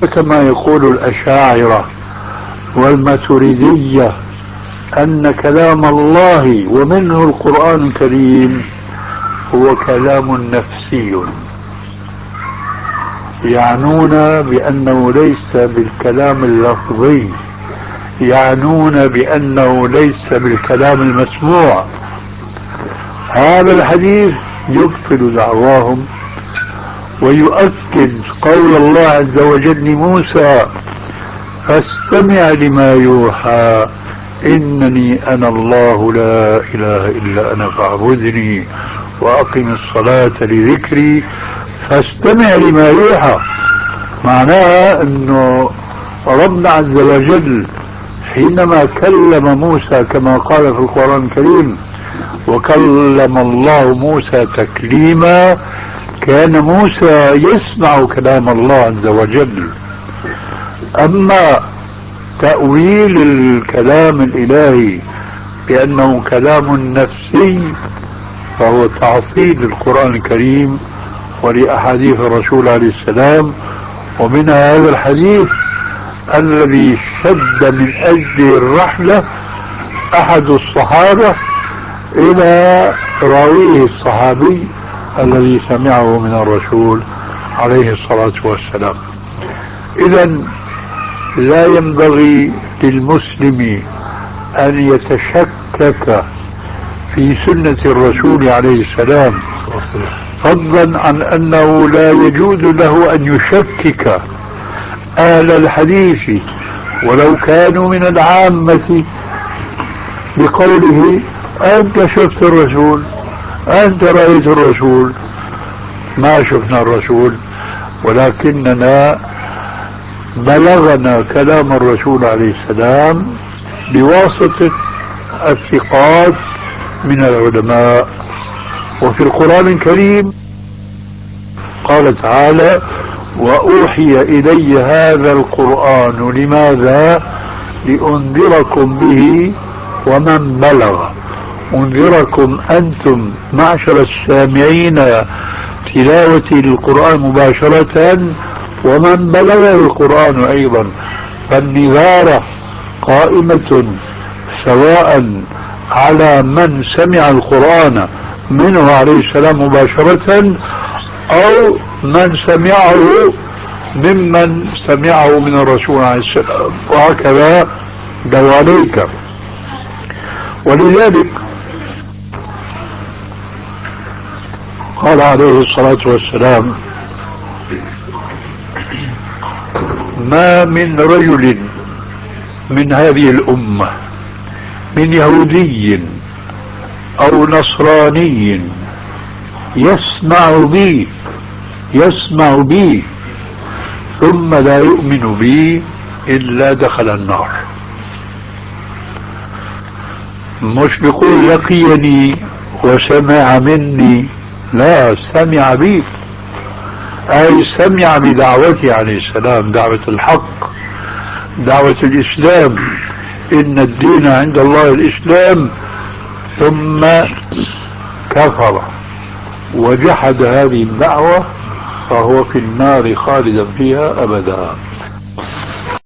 كما يقول الأشاعرة والماتريدية أن كلام الله ومنه القرآن الكريم هو كلام نفسي، يعنون بأنه ليس بالكلام اللفظي، يعنون بأنه ليس بالكلام المسموع. هذا الحديث يبطل دعواهم ويؤكد قول الله عز وجل لموسى: فاستمع لما يوحى إنني أنا الله لا إله إلا أنا فاعبدني وأقم الصلاة لذكري. فاستمع لما يوحى معناها أنه ربنا عز وجل حينما كلم موسى كما قال في القرآن الكريم: وكلم الله موسى تكليما، كان موسى يسمع كلام الله عز وجل. أما تأويل الكلام الإلهي بأنه كلام نفسي فهو تعطيل القرآن الكريم ولأحاديث الرسول عليه السلام، ومنها هذا الحديث الذي شد من أجل الرحلة أحد الصحابة إلى راويه الصحابي الذي سمعه من الرسول عليه الصلاة والسلام. إذن لا ينبغي للمسلم أن يتشكك في سنة الرسول عليه السلام، فضلا عن أنه لا يجوز له أن يشكك أهل الحديث ولو كانوا من العامة بقوله: أنت شفت الرسول، أنت رأيت الرسول. ما شفنا الرسول، ولكننا بلغنا كلام الرسول عليه السلام بواسطة الثقات من العلماء. وفي القرآن الكريم قال تعالى: وأوحي إلي هذا القرآن لماذا؟ لأنذركم به ومن بلغ. أنذركم أنتم معشر السامعين تلاوة القرآن مباشرة، ومن بلغ القرآن أيضا. فالنذارة قائمة سواء على من سمع القرآن منه عليه السلام مباشرة أو من سمعه ممن سمعه من الرسول عليه السلام، وهكذا دواليك. ولذلك قال عليه الصلاة والسلام: ما من رجل من هذه الأمة من يهودي أو نصراني يسمع بي ثم لا يؤمن بي إلا دخل النار. مش بيقول لقيني وسمع مني، لا، سمع بي، أي سمع بدعوتي عليه السلام، دعوة الحق، دعوة الإسلام، إن الدين عند الله الإسلام، ثم كفر وجحد هذه الدعوة فهو في النار خالدا فيها أبدا.